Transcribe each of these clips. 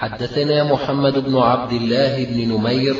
حدثنا محمد بن عبد الله بن نمير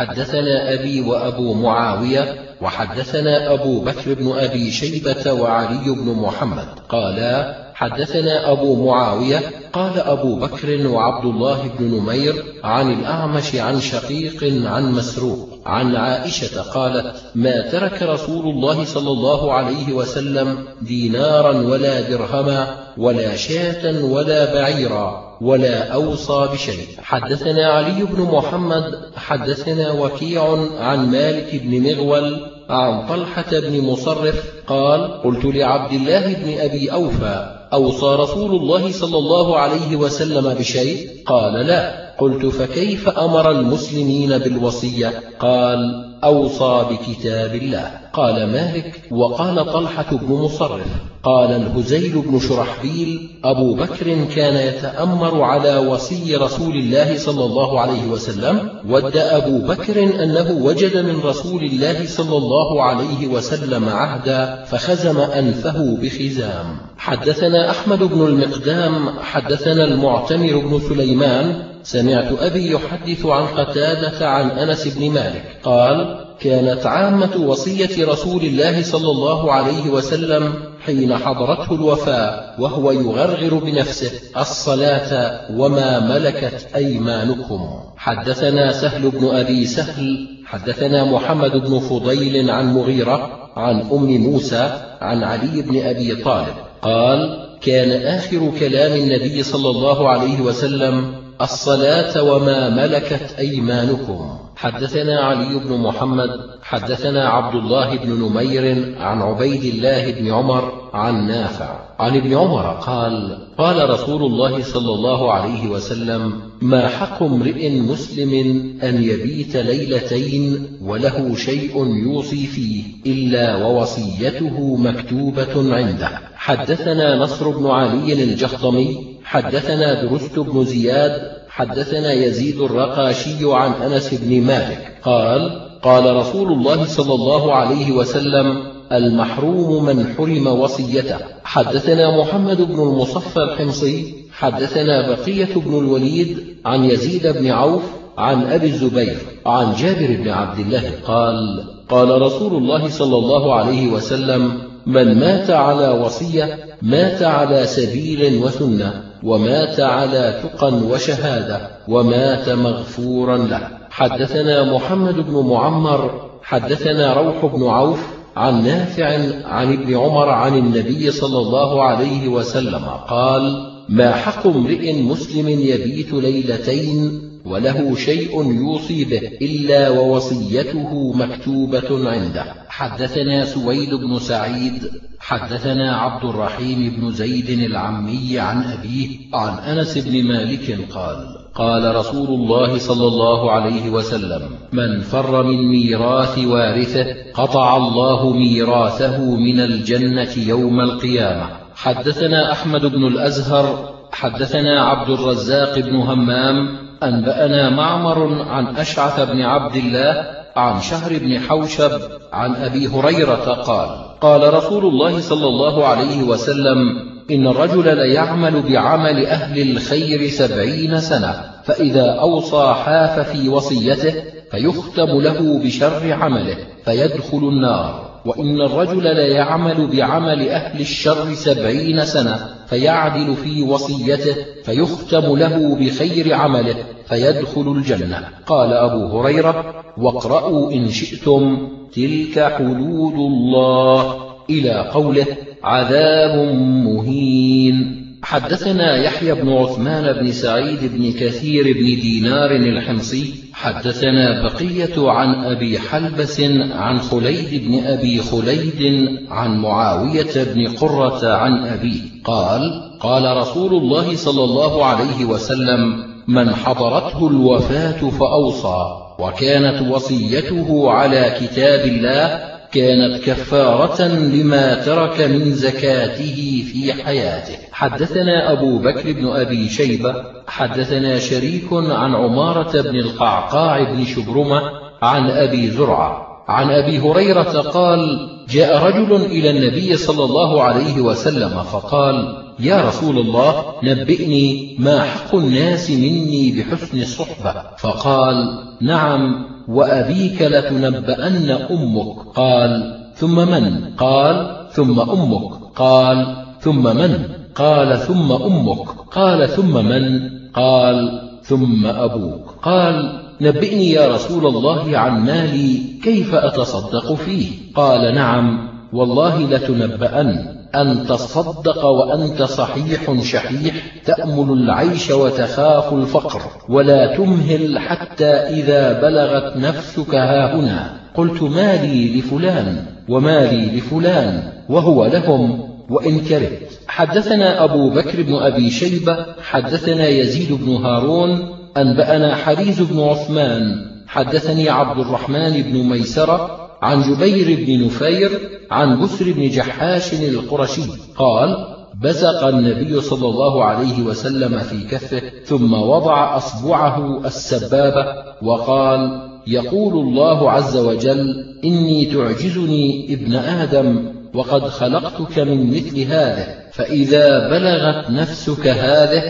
حدثنا أبي وأبو معاوية وحدثنا أبو بكر بن أبي شيبة وعلي بن محمد قالا حدثنا أبو معاوية قال أبو بكر وعبد الله بن نمير عن الأعمش عن شقيق عن مسروق عن عائشة قالت ما ترك رسول الله صلى الله عليه وسلم دينارا ولا درهما ولا شاة ولا بعيرا ولا أوصى بشيء. حدثنا علي بن محمد حدثنا وكيع عن مالك بن مغول عن طلحة بن مصرف قال قلت لعبد الله بن أبي أوفى أوصى رسول الله صلى الله عليه وسلم بشيء؟ قال لا. قلت فكيف أمر المسلمين بالوصية؟ قال أوصى بكتاب الله. قال مالك وقال طلحة بن مصرف قال الهزيل بن شرحبيل أبو بكر كان يتأمر على وصي رسول الله صلى الله عليه وسلم ود أبو بكر أنه وجد من رسول الله صلى الله عليه وسلم عهدا فخزم أنفه بخزام. حدثنا أحمد بن المقدام حدثنا المعتمر بن سليمان سمعت أبي يحدث عن قتادة عن أنس بن مالك قال كانت عامة وصية رسول الله صلى الله عليه وسلم حين حضرته الوفاة وهو يغرغر بنفسه الصلاة وما ملكت أيمانكم. حدثنا سهل بن أبي سهل حدثنا محمد بن فضيل عن مغيرة عن أم موسى عن علي بن أبي طالب قال كان آخر كلام النبي صلى الله عليه وسلم الصلاة وما ملكت أيمانكم. حدثنا علي بن محمد حدثنا عبد الله بن نمير عن عبيد الله بن عمر عن نافع عن ابن عمر قال قال رسول الله صلى الله عليه وسلم ما حق امرئ مسلم أن يبيت ليلتين وله شيء يوصي فيه إلا ووصيته مكتوبة عنده. حدثنا نصر بن علي الجهضمي حدثنا درست بن زياد حدثنا يزيد الرقاشي عن أنس بن مالك قال قال رسول الله صلى الله عليه وسلم المحروم من حرم وصيته. حدثنا محمد بن المصفى الحمصي حدثنا بقية بن الوليد عن يزيد بن عوف عن أبي الزبير عن جابر بن عبد الله قال قال رسول الله صلى الله عليه وسلم من مات على وصية مات على سبيل وسنة ومات على تقى وشهادة ومات مغفورا له. حدثنا محمد بن معمر حدثنا روح بن عوف عن نافع عن ابن عمر عن النبي صلى الله عليه وسلم قال ما حق امرئ مسلم يبيت ليلتين وله شيء يوصي به إلا ووصيته مكتوبة عنده. حدثنا سويد بن سعيد حدثنا عبد الرحيم بن زيد العمي عن أبيه عن أنس بن مالك قال قال رسول الله صلى الله عليه وسلم من فر من ميراث وارثه قطع الله ميراثه من الجنة يوم القيامة. حدثنا أحمد بن الأزهر حدثنا عبد الرزاق بن همام أنبأنا معمر عن أشعث بن عبد الله عن شهر بن حوشب عن أبي هريرة قال قال رسول الله صلى الله عليه وسلم إن الرجل ليعمل بعمل أهل الخير 70 سنة فإذا أوصى حاف في وصيته فيختم له بشر عمله فيدخل النار وإن الرجل ليعمل بعمل أهل الشر 70 سنة فيعدل في وصيته فيختم له بخير عمله فيدخل الجنة. قال أبو هريرة واقرأوا إن شئتم تلك حدود الله إلى قوله عذاب مهين. حدثنا يحيى بن عثمان بن سعيد بن كثير بن دينار الحمصي حدثنا بقية عن أبي حلبس عن خليد بن أبي خليد عن معاوية بن قرة عن أبيه قال قال رسول الله صلى الله عليه وسلم من حضرته الوفاة فأوصى وكانت وصيته على كتاب الله كانت كفارة لما ترك من زكاته في حياته. حدثنا أبو بكر بن أبي شيبة حدثنا شريك عن عمارة بن القعقاع بن شبرمة عن أبي زرعة عن أبي هريرة قال جاء رجل إلى النبي صلى الله عليه وسلم فقال: يا رسول الله، نبئني ما حق الناس مني بحسن الصحبة. فقال: نعم، وأبيك لتنبأن أمك. قال: ثم من؟ قال: ثم أمك. قال: ثم من؟ قال: ثم أمك. قال: ثم من؟ قال: ثم أبوك. قال: نبئني يا رسول الله عن مالي، كيف أتصدق فيه؟ قال: نعم، والله لتنبأن أن تصدق وأنت صحيح شحيح، تأمل العيش وتخاف الفقر، ولا تمهل حتى إذا بلغت نفسك هاهنا قلت مالي لفلان ومالي لفلان، وهو لهم وإن كرهت. حدثنا أبو بكر بن أبي شيبة حدثنا يزيد بن هارون أنبأنا حريز بن عثمان حدثني عبد الرحمن بن ميسرة عن جبير بن نفير عن بسر بن جحاش القرشي قال: بزق النبي صلى الله عليه وسلم في كفه، ثم وضع أصبعه السبابة وقال: يقول الله عز وجل: إني تعجزني ابن آدم، وقد خلقتك من مثل هذه، فإذا بلغت نفسك هذه،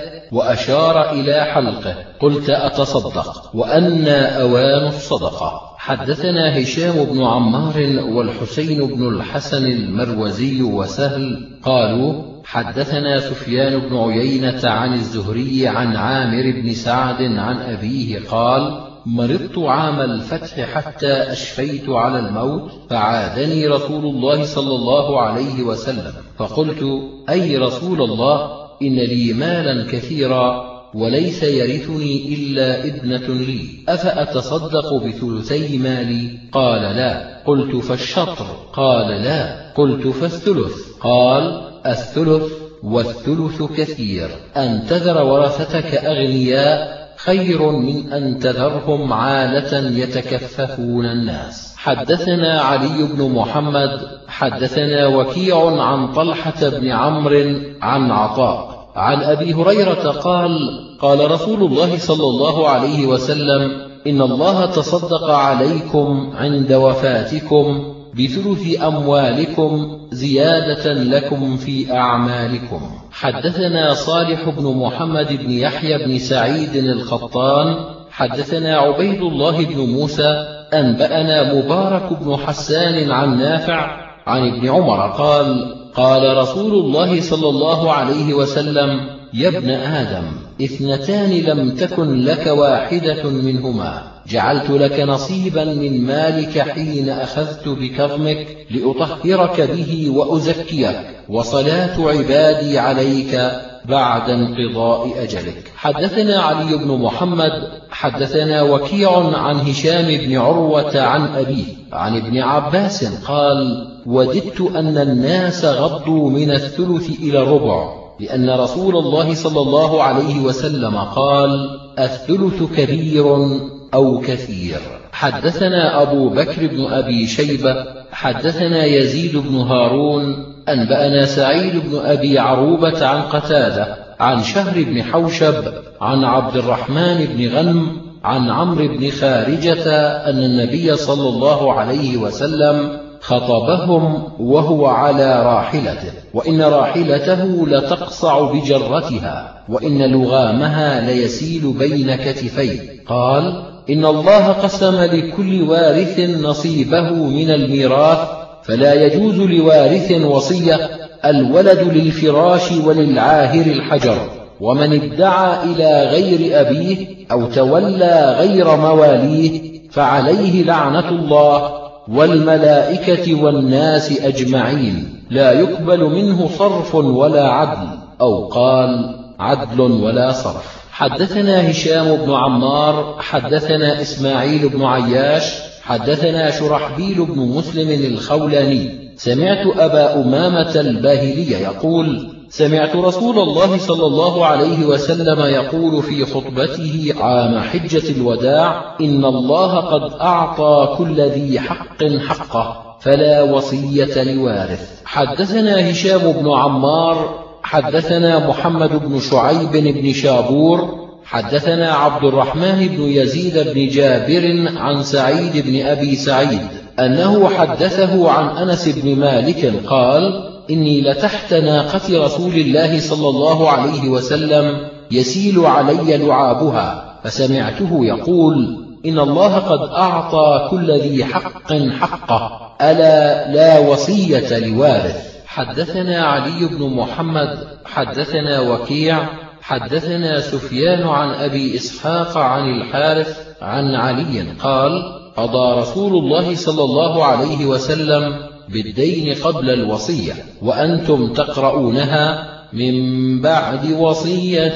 وأشار إلى حلقه، قلت أتصدق، وأنا أوان الصدقة. حدثنا هشام بن عمار والحسين بن الحسن المروزي وسهل قالوا: حدثنا سفيان بن عيينة عن الزهري عن عامر بن سعد عن أبيه قال: مرضت عام الفتح حتى أشفيت على الموت، فعادني رسول الله صلى الله عليه وسلم، فقلت: أي رسول الله، إن لي مالا كثيرا وليس يرثني إلا ابنة لي، أفأتصدق بثلثي مالي؟ قال: لا. قلت: فالشطر؟ قال: لا. قلت: فالثلث؟ قال: الثلث، والثلث كثير. أن تذر ورثتك أغنياء خير من أن تذرهم عالة يتكففون الناس. حدثنا علي بن محمد حدثنا وكيع عن طلحة بن عمرو عن عطاء عن أبي هريرة قال: قال رسول الله صلى الله عليه وسلم: إن الله تصدق عليكم عند وفاتكم بثلث أموالكم زيادة لكم في أعمالكم. حدثنا صالح بن محمد بن يحيى بن سعيد القطان حدثنا عبيد الله بن موسى أنبأنا مبارك بن حسان عن نافع عن ابن عمر قال: قال رسول الله صلى الله عليه وسلم: يا ابن آدم، اثنتان لم تكن لك واحدة منهما، جعلت لك نصيبا من مالك حين أخذت بكظمك لأطهرك به وأزكيك، وصلاة عبادي عليك بعد انقضاء أجلك. حدثنا علي بن محمد حدثنا وكيع عن هشام بن عروة عن أبيه عن ابن عباس قال: وددت أن الناس غضوا من الثلث إلى الربع، لأن رسول الله صلى الله عليه وسلم قال: الثلث كبير أو كثير. حدثنا أبو بكر بن أبي شيبة حدثنا يزيد بن هارون أنبأنا سعيد بن أبي عروبة عن قتادة عن شهر بن حوشب عن عبد الرحمن بن غنم عن عمرو بن خارجة أن النبي صلى الله عليه وسلم خطبهم وهو على راحلته، وإن راحلته لتقصع بجرتها، وإن لغامها ليسيل بين كتفيه. قال: إن الله قسم لكل وارث نصيبه من الميراث، فلا يجوز لوارث وصية، الولد للفراش وللعاهر الحجر، ومن ادعى إلى غير أبيه أو تولى غير مواليه فعليه لعنة الله والملائكة والناس أجمعين، لا يقبل منه صرف ولا عدل، أو قال: عدل ولا صرف. حدثنا هشام بن عمار حدثنا إسماعيل بن عياش حدثنا شرحبيل بن مسلم الخولاني سمعت أبا أمامة الباهلي يقول: سمعت رسول الله صلى الله عليه وسلم يقول في خطبته عام حجة الوداع: إن الله قد أعطى كل ذي حق حقه، فلا وصية لوارث. حدثنا هشام بن عمار حدثنا محمد بن شعيب بن شابور حدثنا عبد الرحمن بن يزيد بن جابر عن سعيد بن أبي سعيد أنه حدثه عن أنس بن مالك قال: إني لتحت ناقة رسول الله صلى الله عليه وسلم يسيل علي لعابها، فسمعته يقول: إن الله قد أعطى كل ذي حق حقه، ألا لا وصية لوارث. حدثنا علي بن محمد حدثنا وكيع حدثنا سفيان عن أبي إسحاق عن الحارث عن علي قال: قضى رسول الله صلى الله عليه وسلم بالدين قبل الوصية، وأنتم تقرؤونها: من بعد وصية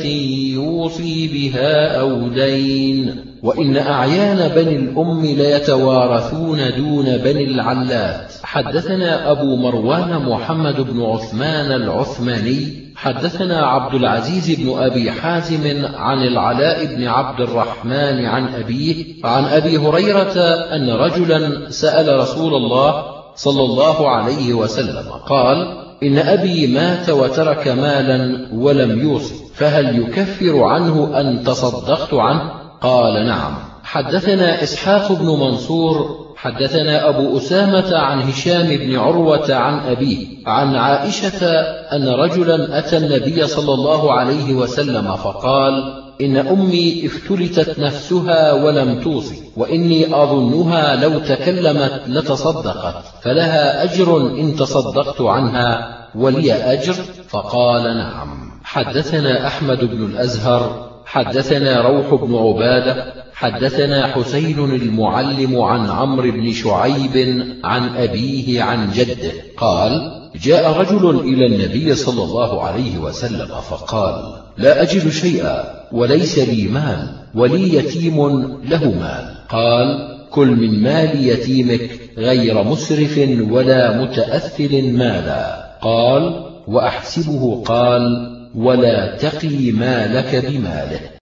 يوصي بها أو دين، وإن أعيان بني الأم ليتوارثون دون بني العلات. حدثنا أبو مروان محمد بن عثمان العثماني حدثنا عبد العزيز بن أبي حازم عن العلاء بن عبد الرحمن عن أبيه عن أبي هريرة أن رجلا سأل رسول الله صلى الله عليه وسلم قال: إن أبي مات وترك مالا ولم يوصي، فهل يكفر عنه أن تصدقت عنه؟ قال: نعم. حدثنا إسحاق بن منصور حدثنا أبو أسامة عن هشام بن عروة عن أبيه عن عائشة أن رجلا أتى النبي صلى الله عليه وسلم فقال: إن أمي افتلتت نفسها ولم توصي، وإني أظنها لو تكلمت لتصدقت، فلها أجر إن تصدقت عنها ولي أجر؟ فقال: نعم. حدثنا أحمد بن الأزهر حدثنا روح بن عبادة حدثنا حسين المعلم عن عمرو بن شعيب عن أبيه عن جده قال: جاء رجل إلى النبي صلى الله عليه وسلم فقال: لا أجد شيئا وليس لي مال، ولي يتيم له مال. قال: كل من مال يتيمك غير مسرف ولا متأثل مالا. قال: وأحسبه قال: ولا تقي مالك بماله.